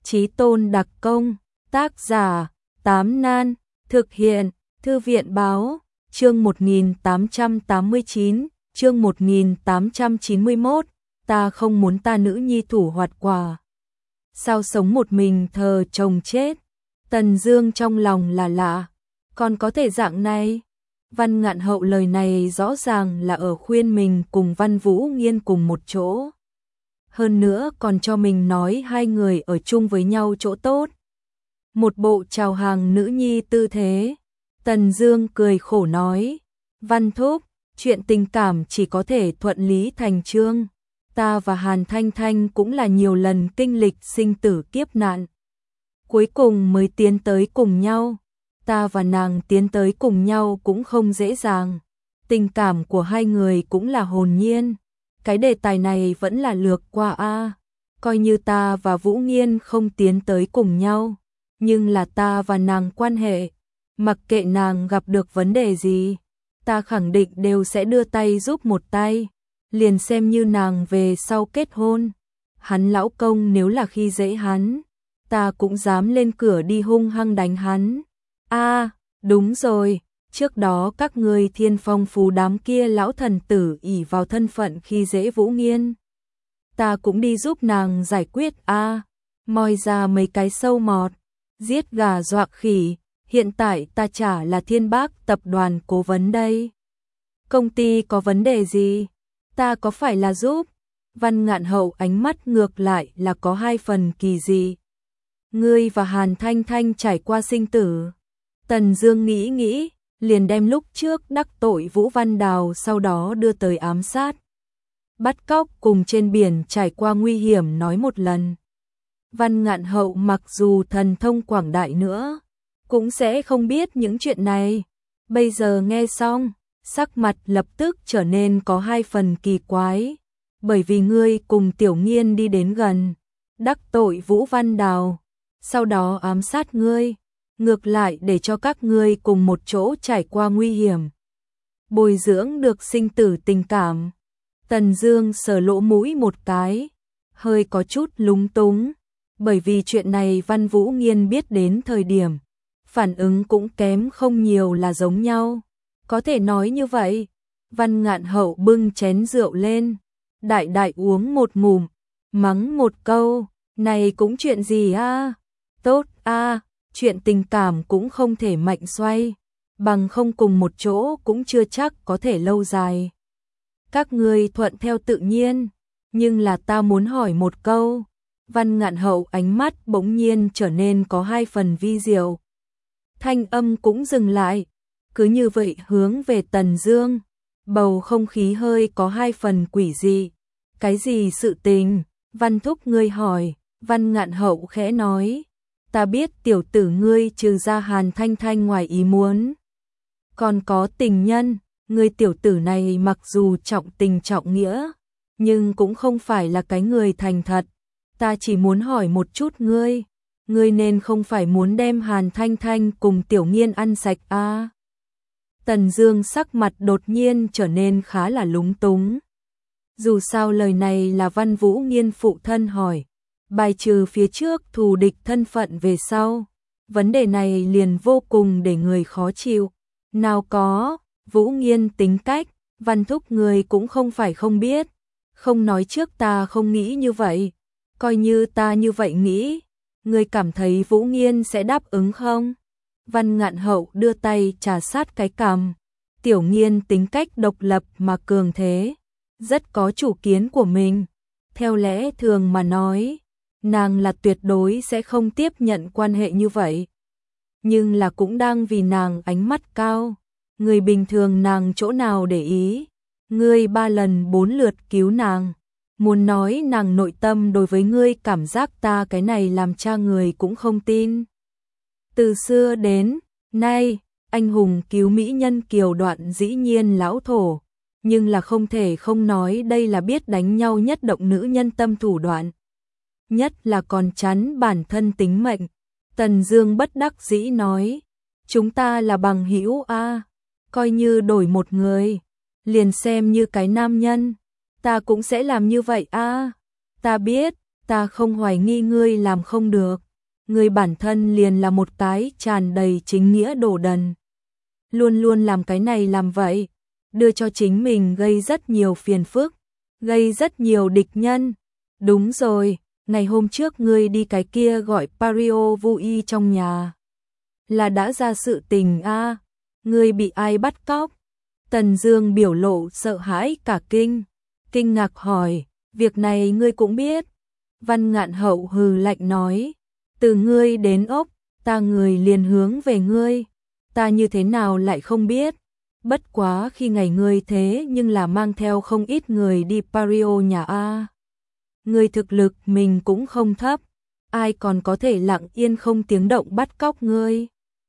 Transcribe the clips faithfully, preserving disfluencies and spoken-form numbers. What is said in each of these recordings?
Chí tôn đặc công, tác giả, Tám Nan, thực hiện, Thư viện báo, chương một nghìn tám trăm tám mươi chín, chương một nghìn tám trăm chín mươi mốt, ta không muốn ta nữ nhi thủ hoạt quả. Sao sống một mình thờ chồng chết? Tần Dương trong lòng là lạ, còn có thể dạng này? Văn Ngạn Hậu lời này rõ ràng là ở khuyên mình cùng Văn Vũ Nghiên cùng một chỗ. Hơn nữa còn cho mình nói hai người ở chung với nhau chỗ tốt. Một bộ chào hàng nữ nhi tư thế. Tần Dương cười khổ nói, Văn Thúc, chuyện tình cảm chỉ có thể thuận lý thành chương. Ta và Hàn Thanh Thanh cũng là nhiều lần kinh lịch sinh tử kiếp nạn. Cuối cùng mới tiến tới cùng nhau. Ta và nàng tiến tới cùng nhau cũng không dễ dàng. Tình cảm của hai người cũng là hồn nhiên. Cái đề tài này vẫn là lược qua a. Coi như ta và Vũ Nghiên không tiến tới cùng nhau, nhưng là ta và nàng quan hệ, mặc kệ nàng gặp được vấn đề gì, ta khẳng định đều sẽ đưa tay giúp một tay, liền xem như nàng về sau kết hôn. Hắn lão công nếu là khi dễ hắn, ta cũng dám lên cửa đi hung hăng đánh hắn. A, à, đúng rồi, trước đó các ngươi Thiên Phong Phú đám kia lão thần tử ỷ vào thân phận khi dễ Vũ Nghiên. Ta cũng đi giúp nàng giải quyết a, à, moi ra mấy cái sâu mọt, giết gà dọa khỉ, hiện tại ta chả là Thiên Bác tập đoàn cố vấn đây. Công ty có vấn đề gì? Ta có phải là giúp? Văn Ngạn Hậu ánh mắt ngược lại là có hai phần kỳ dị. Ngươi và Hàn Thanh Thanh trải qua sinh tử. Tần Dương nghĩ nghĩ, liền đem lúc trước đắc tội Vũ Văn Đào sau đó đưa tới ám sát, bắt cóc cùng trên biển trải qua nguy hiểm nói một lần. Văn Ngạn Hậu mặc dù thần thông quảng đại nữa, cũng sẽ không biết những chuyện này. Bây giờ nghe xong, sắc mặt lập tức trở nên có hai phần kỳ quái, bởi vì ngươi cùng Tiểu Nghiên đi đến gần, đắc tội Vũ Văn Đào, sau đó ám sát ngươi, ngược lại để cho các ngươi cùng một chỗ trải qua nguy hiểm, bồi dưỡng được sinh tử tình cảm. Tần Dương sờ lỗ mũi một cái, hơi có chút lúng túng, bởi vì chuyện này Văn Vũ Nghiên biết đến thời điểm, phản ứng cũng kém không nhiều là giống nhau. Có thể nói như vậy. Văn Ngạn Hậu bưng chén rượu lên, đại đại uống một ngụm, mắng một câu, này cũng chuyện gì a? Tốt a, chuyện tình cảm cũng không thể mạnh xoay, bằng không cùng một chỗ cũng chưa chắc có thể lâu dài. Các ngươi thuận theo tự nhiên, nhưng là ta muốn hỏi một câu. Văn Ngạn Hậu ánh mắt bỗng nhiên trở nên có hai phần vi diệu. Thanh âm cũng dừng lại, cứ như vậy hướng về Tần Dương, bầu không khí hơi có hai phần quỷ dị. Cái gì sự tình? Văn Thúc ngươi hỏi. Văn Ngạn Hậu khẽ nói, ta biết tiểu tử ngươi trừ ra Hàn Thanh Thanh ngoài ý muốn, còn có tình nhân. Ngươi tiểu tử này mặc dù trọng tình trọng nghĩa, nhưng cũng không phải là cái người thành thật. Ta chỉ muốn hỏi một chút ngươi, ngươi nên không phải muốn đem Hàn Thanh Thanh cùng Tiểu Nghiên ăn sạch a? À? Tần Dương sắc mặt đột nhiên trở nên khá là lúng túng. Dù sao lời này là Văn Vũ Nghiên phụ thân hỏi, bài trừ phía trước thù địch thân phận về sau, vấn đề này liền vô cùng để người khó chịu. Nào có, Vũ Nghiên tính cách, Văn Thúc người cũng không phải không biết, không nói trước ta không nghĩ như vậy, coi như ta như vậy nghĩ, người cảm thấy Vũ Nghiên sẽ đáp ứng không? Văn Ngạn Hậu đưa tay trà sát cái cằm. Tiểu Nghiên tính cách độc lập mà cường thế, rất có chủ kiến của mình. Theo lẽ thường mà nói, nàng là tuyệt đối sẽ không tiếp nhận quan hệ như vậy. Nhưng là cũng đang vì nàng ánh mắt cao, người bình thường nàng chỗ nào để ý. Ngươi ba lần bốn lượt cứu nàng, muốn nói nàng nội tâm đối với ngươi cảm giác ta cái này làm cha người cũng không tin. Từ xưa đến nay, anh hùng cứu mỹ nhân kiều đoạn dĩ nhiên lão thổ, nhưng là không thể không nói đây là biết đánh nhau nhất động nữ nhân tâm thủ đoạn. Nhất là còn chắn bản thân tính mệnh. Tần Dương bất đắc dĩ nói, chúng ta là bằng hữu a, coi như đổi một người, liền xem như cái nam nhân, ta cũng sẽ làm như vậy a. Ta biết, ta không hoài nghi ngươi làm không được, ngươi bản thân liền là một cái tràn đầy chính nghĩa đồ đần. Luôn luôn làm cái này làm vậy, đưa cho chính mình gây rất nhiều phiền phức, gây rất nhiều địch nhân. Đúng rồi, ngày hôm trước ngươi đi cái kia gọi Pario vui trong nhà. Là đã ra sự tình a à, ngươi bị ai bắt cóc? Tần Dương biểu lộ sợ hãi cả kinh, kinh ngạc hỏi, việc này ngươi cũng biết? Văn Ngạn Hậu hừ lạnh nói, từ ngươi đến ốc, ta người liền hướng về ngươi, ta như thế nào lại không biết? Bất quá khi ngày ngươi thế nhưng là mang theo không ít người đi Pario nhà a. Ngươi thực lực mình cũng không thấp, ai còn có thể lặng yên không tiếng động bắt cóc ngươi?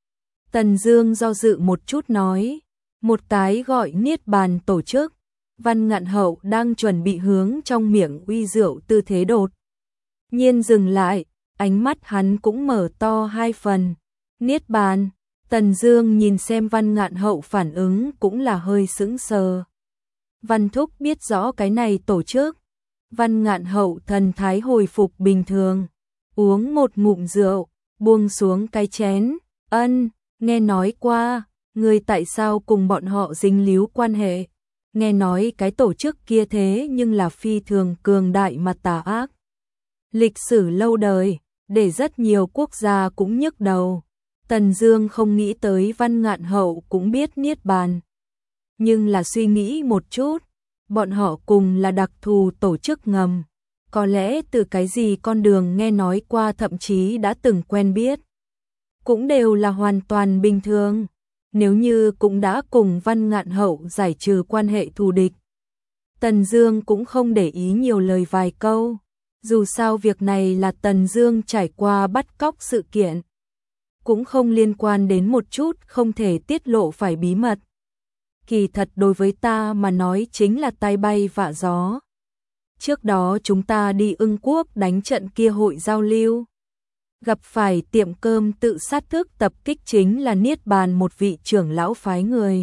Tần Dương do dự một chút nói, một cái gọi Niết Bàn tổ chức. Văn Ngạn Hậu đang chuẩn bị hướng trong miệng uy rượu tư thế đột nhiên dừng lại, ánh mắt hắn cũng mở to hai phần. Niết Bàn, Tần Dương nhìn xem Văn Ngạn Hậu phản ứng cũng là hơi sững sờ. Văn Thúc biết rõ cái này tổ chức. Văn Ngạn Hậu thần thái hồi phục bình thường, uống một ngụm rượu, buông xuống cái chén, ân, nghe nói qua, người tại sao cùng bọn họ dính líu quan hệ? Nghe nói cái tổ chức kia thế nhưng là phi thường cường đại mà tà ác. Lịch sử lâu đời, để rất nhiều quốc gia cũng nhức đầu. Tần Dương không nghĩ tới Văn Ngạn Hậu cũng biết Niết Bàn. Nhưng là suy nghĩ một chút, bọn họ cùng là đặc thù tổ chức ngầm. Có lẽ từ cái gì con đường nghe nói qua thậm chí đã từng quen biết. Cũng đều là hoàn toàn bình thường. Nếu như cũng đã cùng Văn Ngạn Hậu giải trừ quan hệ thù địch, Tần Dương cũng không để ý nhiều lời vài câu. Dù sao việc này là Tần Dương trải qua bắt cóc sự kiện, cũng không liên quan đến một chút không thể tiết lộ phải bí mật. Kỳ thật đối với ta mà nói chính là tai bay vạ gió. Trước đó chúng ta đi Ưng Quốc đánh trận kia hội giao lưu, gặp phải tiệm cơm tự sát thức tập kích chính là Niết Bàn một vị trưởng lão phái người.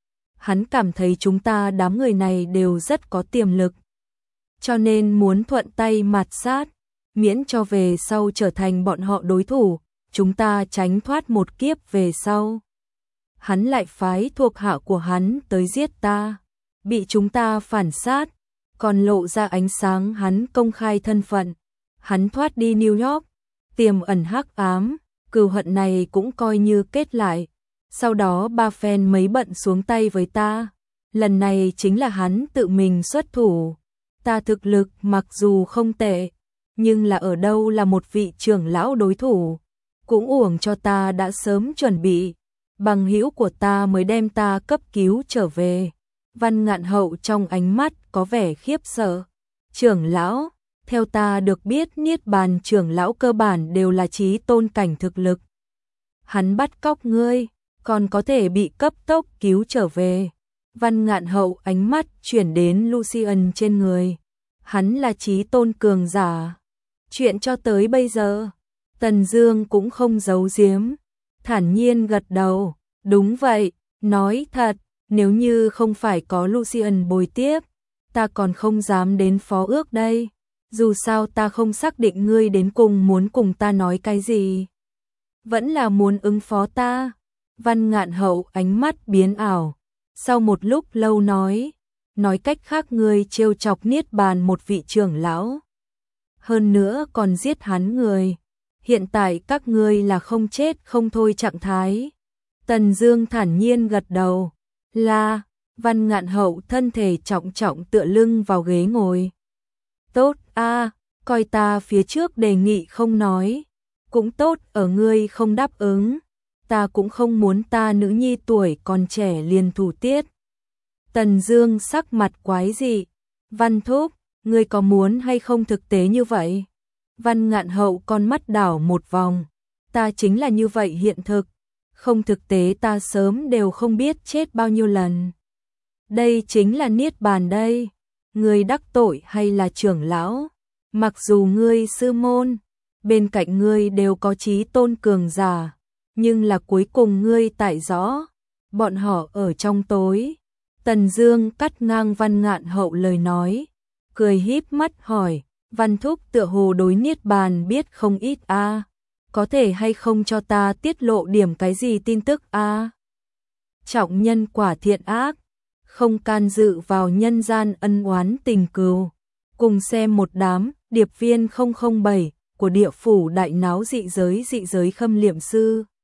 Hắn cảm thấy chúng ta đám người này đều rất có tiềm lực, cho nên muốn thuận tay mạt sát, miễn cho về sau trở thành bọn họ đối thủ, chúng ta tránh thoát một kiếp về sau. Hắn lại phái thuộc hạ của hắn tới giết ta, bị chúng ta phản sát, còn lộ ra ánh sáng hắn công khai thân phận. Hắn thoát đi New York, tiềm ẩn hắc ám, cừu hận này cũng coi như kết lại. Sau đó ba phen mấy bận xuống tay với ta. Lần này chính là hắn tự mình xuất thủ. Ta thực lực mặc dù không tệ, nhưng là ở đâu là một vị trưởng lão đối thủ. Cũng uổng cho ta đã sớm chuẩn bị. Bằng hữu của ta mới đem ta cấp cứu trở về. Văn Ngạn Hậu trong ánh mắt có vẻ khiếp sợ. Trưởng lão, theo ta được biết Niết Bàn trưởng lão cơ bản đều là chí tôn cảnh thực lực. Hắn bắt cóc ngươi, còn có thể bị cấp tốc cứu trở về. Văn Ngạn Hậu ánh mắt chuyển đến Lucian trên người. Hắn là chí tôn cường giả. Chuyện cho tới bây giờ, Tần Dương cũng không giấu giếm, thản nhiên gật đầu. Đúng vậy, nói thật, nếu như không phải có Lucian bồi tiếp, ta còn không dám đến phó ước đây. Dù sao ta không xác định ngươi đến cùng muốn cùng ta nói cái gì. Vẫn là muốn ứng phó ta. Văn Ngạn Hậu ánh mắt biến ảo. Sau một lúc lâu nói, nói cách khác ngươi trêu chọc Niết Bàn một vị trưởng lão. Hơn nữa còn giết hắn người. Hiện tại các ngươi là không chết không thôi trạng thái. Tần Dương thản nhiên gật đầu. Là, Văn Ngạn Hậu thân thể trọng trọng tựa lưng vào ghế ngồi. Tốt a, à, coi ta phía trước đề nghị không nói. Cũng tốt ở ngươi không đáp ứng. Ta cũng không muốn ta nữ nhi tuổi còn trẻ liền thủ tiết. Tần Dương sắc mặt quái dị. Văn Thúc, ngươi có muốn hay không thực tế như vậy? Văn Ngạn Hậu con mắt đảo một vòng. Ta chính là như vậy hiện thực. Không thực tế ta sớm đều không biết chết bao nhiêu lần. Đây chính là Niết Bàn đây. Ngươi đắc tội hay là trưởng lão? Mặc dù ngươi sư môn, bên cạnh ngươi đều có chí tôn cường giả, nhưng là cuối cùng ngươi tại rõ, bọn họ ở trong tối. Tần Dương cắt ngang Văn Ngạn Hậu lời nói, cười híp mắt hỏi, Văn Thúc tựa hồ đối Niết Bàn biết không ít a, à. Có thể hay không cho ta tiết lộ điểm cái gì tin tức a? À? Trọng nhân quả thiện ác, không can dự vào nhân gian ân oán tình cừu. Cùng xem một đám điệp viên không không bảy của địa phủ đại náo dị giới dị giới khâm liệm sư.